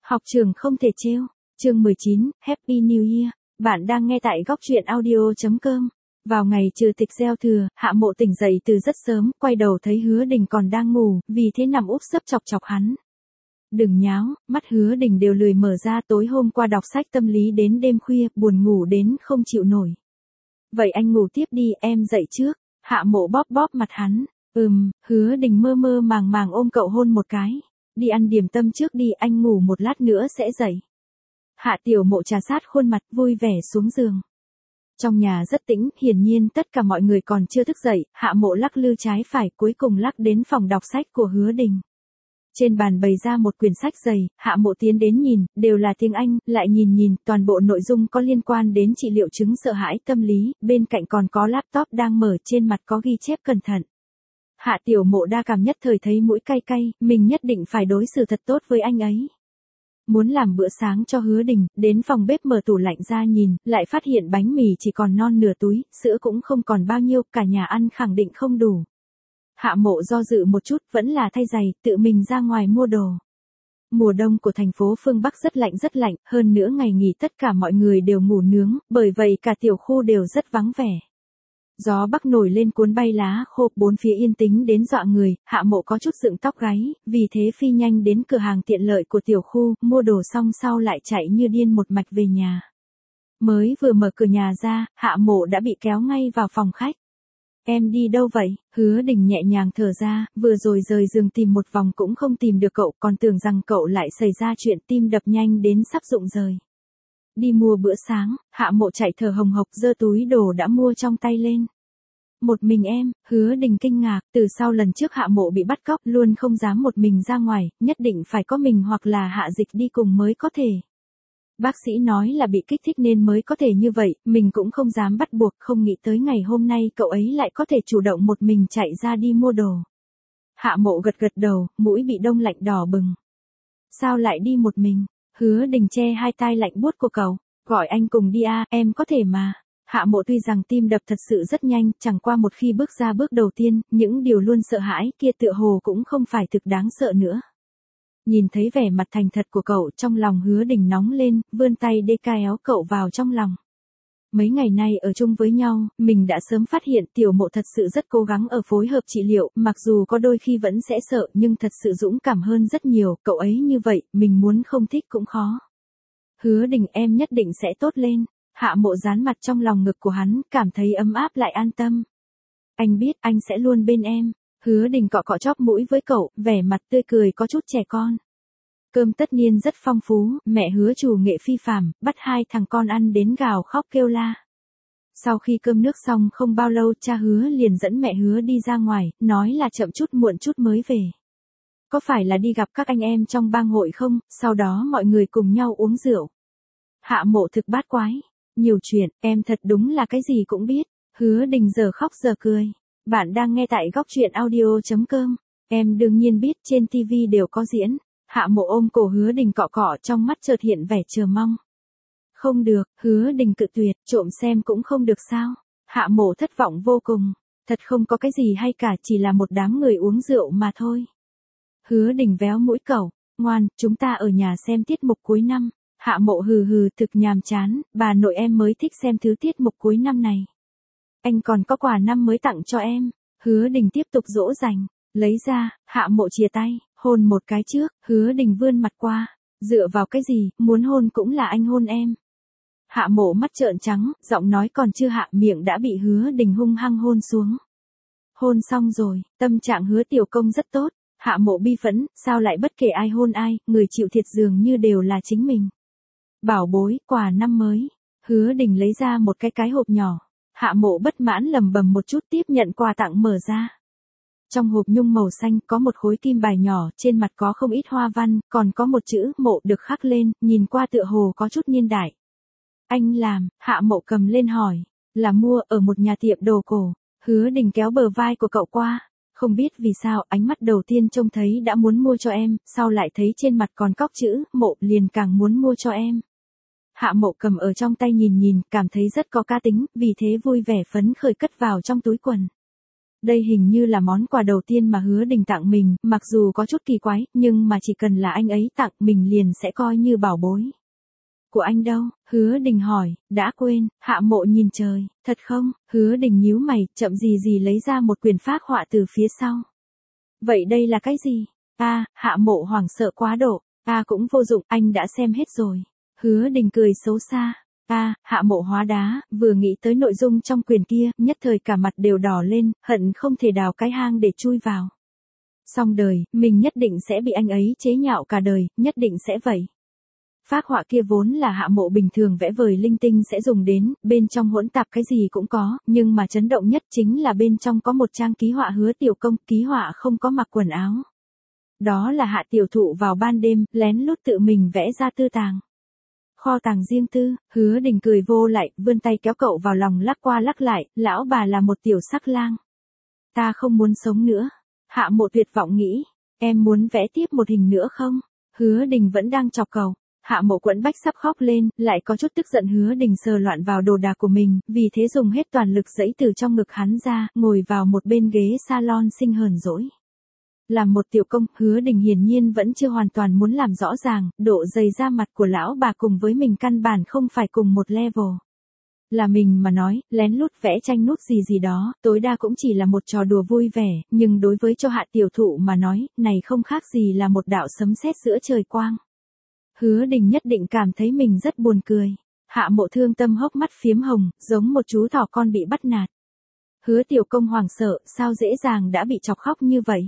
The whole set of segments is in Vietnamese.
Học trường không thể trêu. Chương 19, Happy New Year. Bạn đang nghe tại góc truyện audio.com. Vào ngày trừ tịch gieo thừa, Hạ Mộ tỉnh dậy từ rất sớm, quay đầu thấy Hứa Đình còn đang ngủ, vì thế nằm úp sấp chọc chọc hắn. Đừng nháo, mắt Hứa Đình đều lười mở ra, tối hôm qua đọc sách tâm lý đến đêm khuya, buồn ngủ đến không chịu nổi. Vậy anh ngủ tiếp đi, em dậy trước. Hạ Mộ bóp bóp mặt hắn. Hứa Đình mơ mơ màng màng ôm cậu hôn một cái. Đi ăn điểm tâm trước đi, anh ngủ một lát nữa sẽ dậy. Hạ Tiểu Mộ trà sát khuôn mặt vui vẻ xuống giường. Trong nhà rất tĩnh, hiển nhiên tất cả mọi người còn chưa thức dậy, Hạ Mộ lắc lư trái phải cuối cùng lắc đến phòng đọc sách của Hứa Đình. Trên bàn bày ra một quyển sách dày, Hạ Mộ tiến đến nhìn, đều là tiếng Anh, lại nhìn, toàn bộ nội dung có liên quan đến trị liệu chứng sợ hãi tâm lý, bên cạnh còn có laptop đang mở, trên mặt có ghi chép cẩn thận. Hạ Tiểu Mộ đa cảm nhất thời thấy mũi cay cay, mình nhất định phải đối xử thật tốt với anh ấy. Muốn làm bữa sáng cho Hứa Đình, đến phòng bếp mở tủ lạnh ra nhìn, lại phát hiện bánh mì chỉ còn non nửa túi, sữa cũng không còn bao nhiêu, cả nhà ăn khẳng định không đủ. Hạ Mộ do dự một chút, vẫn là thay giày, tự mình ra ngoài mua đồ. Mùa đông của thành phố phương Bắc rất lạnh, hơn nữa ngày nghỉ tất cả mọi người đều ngủ nướng, bởi vậy cả tiểu khu đều rất vắng vẻ. Gió bắc nổi lên cuốn bay lá khô, bốn phía yên tĩnh đến dọa người, Hạ Mộ có chút dựng tóc gáy, vì thế phi nhanh đến cửa hàng tiện lợi của tiểu khu, mua đồ xong sau lại chạy như điên một mạch về nhà. Mới vừa mở cửa nhà ra, Hạ Mộ đã bị kéo ngay vào phòng khách. Em đi đâu vậy? Hứa Đình nhẹ nhàng thở ra, vừa rồi rời giường tìm một vòng cũng không tìm được cậu, còn tưởng rằng cậu lại xảy ra chuyện, tim đập nhanh đến sắp rụng rời. Đi mua bữa sáng, Hạ Mộ chạy thở hồng hộc giơ túi đồ đã mua trong tay lên. Một mình em, Hứa Đình kinh ngạc, từ sau lần trước Hạ Mộ bị bắt cóc luôn không dám một mình ra ngoài, nhất định phải có mình hoặc là Hạ Dịch đi cùng mới có thể. Bác sĩ nói là bị kích thích nên mới có thể như vậy, mình cũng không dám bắt buộc, không nghĩ tới ngày hôm nay cậu ấy lại có thể chủ động một mình chạy ra đi mua đồ. Hạ Mộ gật đầu, mũi bị đông lạnh đỏ bừng. Sao lại đi một mình? Hứa Đình che hai tai lạnh buốt của cậu, gọi anh cùng đi à, em có thể mà. Hạ Mộ tuy rằng tim đập thật sự rất nhanh, chẳng qua một khi bước ra bước đầu tiên, những điều luôn sợ hãi kia tựa hồ cũng không phải thực đáng sợ nữa. Nhìn thấy vẻ mặt thành thật của cậu, trong lòng Hứa Đình nóng lên, vươn tay đê kéo cậu vào trong lòng. Mấy ngày nay ở chung với nhau, mình đã sớm phát hiện Tiểu Mộ thật sự rất cố gắng ở phối hợp trị liệu, mặc dù có đôi khi vẫn sẽ sợ nhưng thật sự dũng cảm hơn rất nhiều, cậu ấy như vậy, mình muốn không thích cũng khó. Hứa Đình em nhất định sẽ tốt lên. Hạ Mộ dán mặt trong lòng ngực của hắn, cảm thấy ấm áp lại an tâm. Anh biết anh sẽ luôn bên em. Hứa Đình cọ cọ chóp mũi với cậu, vẻ mặt tươi cười có chút trẻ con. Cơm tất niên rất phong phú, mẹ Hứa chủ nghệ phi phàm, bắt hai thằng con ăn đến gào khóc kêu la. Sau khi cơm nước xong không bao lâu cha Hứa liền dẫn mẹ Hứa đi ra ngoài, nói là chậm chút muộn chút mới về. Có phải là đi gặp các anh em trong bang hội không, sau đó mọi người cùng nhau uống rượu. Hạ Mộ thực bát quái. Nhiều chuyện, em thật đúng là cái gì cũng biết. Hứa Đình giờ khóc giờ cười. Bạn đang nghe tại góc truyện audio.com. Em đương nhiên biết trên TV đều có diễn. Hạ Mộ ôm cổ Hứa Đình cọ cọ, trong mắt chợt hiện vẻ chờ mong. Không được, Hứa Đình cự tuyệt, trộm xem cũng không được sao. Hạ Mộ thất vọng vô cùng. Thật không có cái gì hay cả, chỉ là một đám người uống rượu mà thôi. Hứa Đình véo mũi cậu, ngoan, chúng ta ở nhà xem tiết mục cuối năm. Hạ Mộ hừ thực nhàm chán, bà nội em mới thích xem thứ tiết mục cuối năm này. Anh còn có quà năm mới tặng cho em. Hứa Đình tiếp tục dỗ dành, lấy ra, Hạ Mộ chìa tay, hôn một cái trước, Hứa Đình vươn mặt qua, dựa vào cái gì, muốn hôn cũng là anh hôn em. Hạ Mộ mắt trợn trắng, giọng nói còn chưa hạ miệng đã bị Hứa Đình hung hăng hôn xuống. Hôn xong rồi, tâm trạng Hứa tiểu công rất tốt, Hạ Mộ bi phẫn, sao lại bất kể ai hôn ai, người chịu thiệt dường như đều là chính mình. Bảo bối, quà năm mới. Hứa Đình lấy ra một cái hộp nhỏ. Hạ Mộ bất mãn lầm bầm một chút tiếp nhận quà tặng mở ra. Trong hộp nhung màu xanh có một khối kim bài nhỏ, trên mặt có không ít hoa văn, còn có một chữ Mộ được khắc lên, nhìn qua tựa hồ có chút niên đại. Anh làm, Hạ Mộ cầm lên hỏi. Là mua ở một nhà tiệm đồ cổ. Hứa Đình kéo bờ vai của cậu qua. Không biết vì sao ánh mắt đầu tiên trông thấy đã muốn mua cho em, sau lại thấy trên mặt còn cóc chữ Mộ liền càng muốn mua cho em. Hạ Mộ cầm ở trong tay nhìn, cảm thấy rất có cá tính, vì thế vui vẻ phấn khởi cất vào trong túi quần. Đây hình như là món quà đầu tiên mà Hứa Đình tặng mình, mặc dù có chút kỳ quái, nhưng mà chỉ cần là anh ấy tặng mình liền sẽ coi như bảo bối. Của anh đâu? Hứa Đình hỏi, đã quên, Hạ Mộ nhìn trời, thật không? Hứa Đình nhíu mày, chậm gì gì lấy ra một quyển phác họa từ phía sau. Vậy đây là cái gì? Hạ Mộ hoảng sợ quá độ, cũng vô dụng, anh đã xem hết rồi. Hứa Đình cười xấu xa. Hạ Mộ hóa đá, vừa nghĩ tới nội dung trong quyển kia, nhất thời cả mặt đều đỏ lên, hận không thể đào cái hang để chui vào. Xong đời, mình nhất định sẽ bị anh ấy chế nhạo cả đời, nhất định sẽ vậy. Phác họa kia vốn là Hạ Mộ bình thường vẽ vời linh tinh sẽ dùng đến, bên trong hỗn tạp cái gì cũng có, nhưng mà chấn động nhất chính là bên trong có một trang ký họa Hứa Tiểu Công, ký họa không có mặc quần áo. Đó là Hạ tiểu thụ vào ban đêm, lén lút tự mình vẽ ra tư tàng. Kho tàng riêng tư, Hứa Đình cười vô lại, vươn tay kéo cậu vào lòng lắc qua lắc lại, lão bà là một tiểu sắc lang. Ta không muốn sống nữa. Hạ Mộ tuyệt vọng nghĩ, em muốn vẽ tiếp một hình nữa không? Hứa Đình vẫn đang chọc cầu. Hạ Mộ quẫn bách sắp khóc lên, lại có chút tức giận Hứa Đình sờ loạn vào đồ đạc của mình, vì thế dùng hết toàn lực giãy từ trong ngực hắn ra, ngồi vào một bên ghế salon xinh hờn dỗi. Làm một tiểu công, Hứa Đình hiển nhiên vẫn chưa hoàn toàn muốn làm rõ ràng, độ dày da mặt của lão bà cùng với mình căn bản không phải cùng một level. Là mình mà nói, lén lút vẽ tranh nút gì gì đó, tối đa cũng chỉ là một trò đùa vui vẻ, nhưng đối với cho Hạ tiểu thụ mà nói, này không khác gì là một đạo sấm sét giữa trời quang. Hứa Đình nhất định cảm thấy mình rất buồn cười. Hạ Mộ thương tâm hốc mắt phiếm hồng, giống một chú thỏ con bị bắt nạt. Hứa Tiểu Công hoảng sợ, sao dễ dàng đã bị chọc khóc như vậy.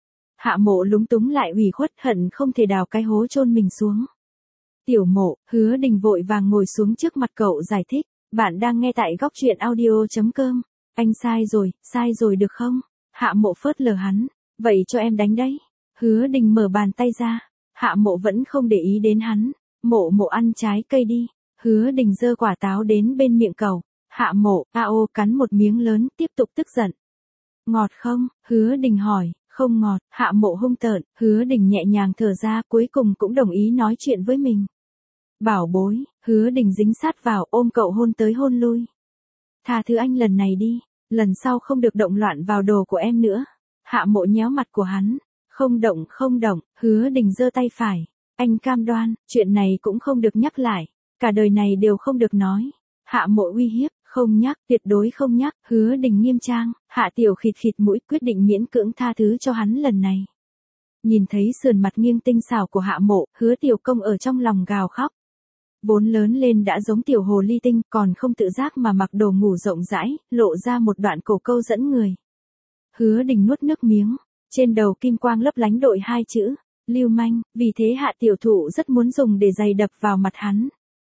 Hạ Mộ lúng túng lại ủy khuất, hận không thể đào cái hố chôn mình xuống. Tiểu Mộ, Hứa Đình vội vàng ngồi xuống trước mặt cậu giải thích, bạn đang nghe tại góc truyện audio.com. Anh sai rồi được không? Hạ Mộ phớt lờ hắn, vậy cho em đánh đấy. Hứa Đình mở bàn tay ra. Hạ Mộ vẫn không để ý đến hắn. Mộ ăn trái cây đi. Hứa Đình giơ quả táo đến bên miệng cậu. Hạ Mộ, cắn một miếng lớn, tiếp tục tức giận. Ngọt không? Hứa Đình hỏi. Không ngọt. Hạ Mộ hung tợn. Hứa Đình nhẹ nhàng thở ra, cuối cùng cũng đồng ý nói chuyện với mình. Bảo bối. Hứa Đình dính sát vào, ôm cậu hôn tới hôn lui. Tha thứ anh lần này đi. Lần sau không được động loạn vào đồ của em nữa. Hạ Mộ nhéo mặt của hắn. Không động, Hứa Đình giơ tay phải. Anh cam đoan, chuyện này cũng không được nhắc lại. Cả đời này đều không được nói. Hạ Mộ uy hiếp, không nhắc, tuyệt đối không nhắc. Hứa Đình nghiêm trang, Hạ tiểu khịt khịt mũi quyết định miễn cưỡng tha thứ cho hắn lần này. Nhìn thấy sườn mặt nghiêng tinh xảo của Hạ Mộ, Hứa Tiểu Công ở trong lòng gào khóc. Vốn lớn lên đã giống tiểu hồ ly tinh, còn không tự giác mà mặc đồ ngủ rộng rãi, lộ ra một đoạn cổ câu dẫn người. Hứa Đình nuốt nước miếng. Trên đầu kim quang lấp lánh đội hai chữ, lưu manh, vì thế Hạ tiểu thụ rất muốn dùng để giày đập vào mặt hắn.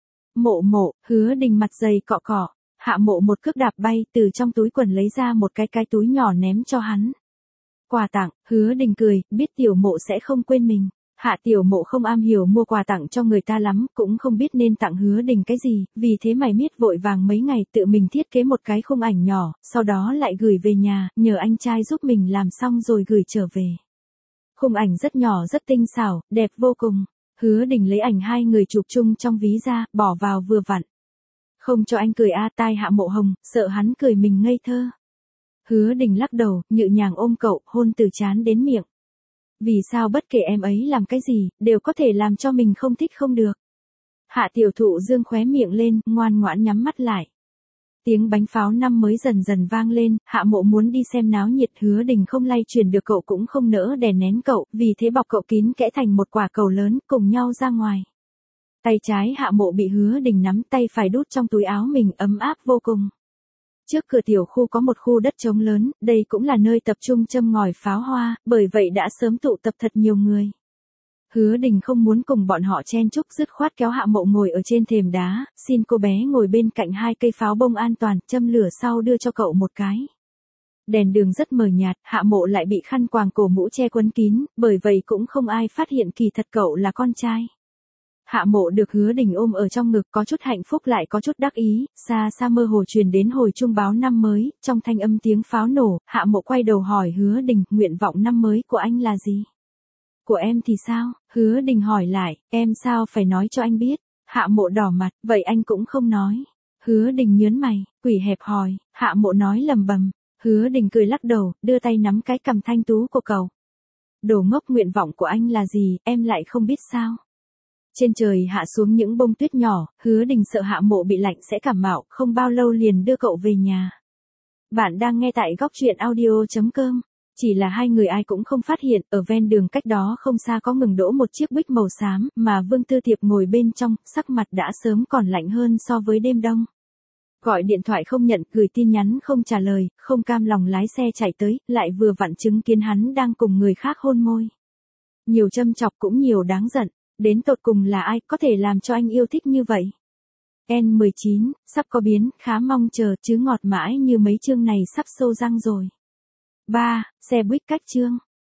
Mộ, Hứa Đình mặt dày cọ cọ, Hạ Mộ một cước đạp bay, từ trong túi quần lấy ra một cái túi nhỏ ném cho hắn. Quà tặng, Hứa Đình cười, biết tiểu Mộ sẽ không quên mình. Hạ tiểu Mộ không am hiểu mua quà tặng cho người ta lắm, cũng không biết nên tặng Hứa Đình cái gì, vì thế mải miết vội vàng mấy ngày tự mình thiết kế một cái khung ảnh nhỏ, sau đó lại gửi về nhà, nhờ anh trai giúp mình làm xong rồi gửi trở về. Khung ảnh rất nhỏ rất tinh xảo, đẹp vô cùng. Hứa Đình lấy ảnh hai người chụp chung trong ví ra, bỏ vào vừa vặn. Không cho anh cười tai Hạ Mộ hồng, sợ hắn cười mình ngây thơ. Hứa Đình lắc đầu, nhẹ nhàng ôm cậu, hôn từ trán đến miệng. Vì sao bất kể em ấy làm cái gì, đều có thể làm cho mình không thích không được. Hạ tiểu thụ dương khóe miệng lên, ngoan ngoãn nhắm mắt lại. Tiếng bánh pháo năm mới dần dần vang lên, Hạ Mộ muốn đi xem náo nhiệt. Hứa Đình không lay chuyển được cậu cũng không nỡ đè nén cậu, vì thế bọc cậu kín kẽ thành một quả cầu lớn, cùng nhau ra ngoài. Tay trái Hạ Mộ bị Hứa Đình nắm, tay phải đút trong túi áo mình, ấm áp vô cùng. Trước cửa tiểu khu có một khu đất trống lớn, đây cũng là nơi tập trung châm ngòi pháo hoa, bởi vậy đã sớm tụ tập thật nhiều người. Hứa Đình không muốn cùng bọn họ chen chúc, dứt khoát kéo Hạ Mộ ngồi ở trên thềm đá, xin cô bé ngồi bên cạnh hai cây pháo bông an toàn, châm lửa sau đưa cho cậu một cái. Đèn đường rất mờ nhạt, Hạ Mộ lại bị khăn quàng cổ mũ che quấn kín, bởi vậy cũng không ai phát hiện kỳ thật cậu là con trai. Hạ Mộ được Hứa Đình ôm ở trong ngực, có chút hạnh phúc lại có chút đắc ý, xa xa mơ hồ truyền đến hồi chuông báo năm mới, trong thanh âm tiếng pháo nổ, Hạ Mộ quay đầu hỏi Hứa Đình, nguyện vọng năm mới của anh là gì? Của em thì sao? Hứa Đình hỏi lại, em sao phải nói cho anh biết? Hạ Mộ đỏ mặt, vậy anh cũng không nói. Hứa Đình nhớn mày, quỷ hẹp hòi, Hạ Mộ nói lầm bầm, Hứa Đình cười lắc đầu, đưa tay nắm cái cằm thanh tú của cậu. Đồ ngốc, nguyện vọng của anh là gì, em lại không biết sao? Trên trời hạ xuống những bông tuyết nhỏ, Hứa Đình sợ Hạ Mộ bị lạnh sẽ cảm mạo, không bao lâu liền đưa cậu về nhà. Bạn đang nghe tại góc truyện audio.com. Chỉ là hai người ai cũng không phát hiện, ở ven đường cách đó không xa có ngừng đỗ một chiếc Buick màu xám, mà Vương Tư Tiệp ngồi bên trong, sắc mặt đã sớm còn lạnh hơn so với đêm đông. Gọi điện thoại không nhận, gửi tin nhắn không trả lời, không cam lòng lái xe chạy tới, lại vừa vặn chứng kiến hắn đang cùng người khác hôn môi. Nhiều châm chọc cũng nhiều đáng giận, đến tột cùng là ai có thể làm cho anh yêu thích như vậy? N19, sắp có biến, khá mong chờ, chứ ngọt mãi như mấy chương này sắp sâu răng rồi. 3. Xe buýt cách chương.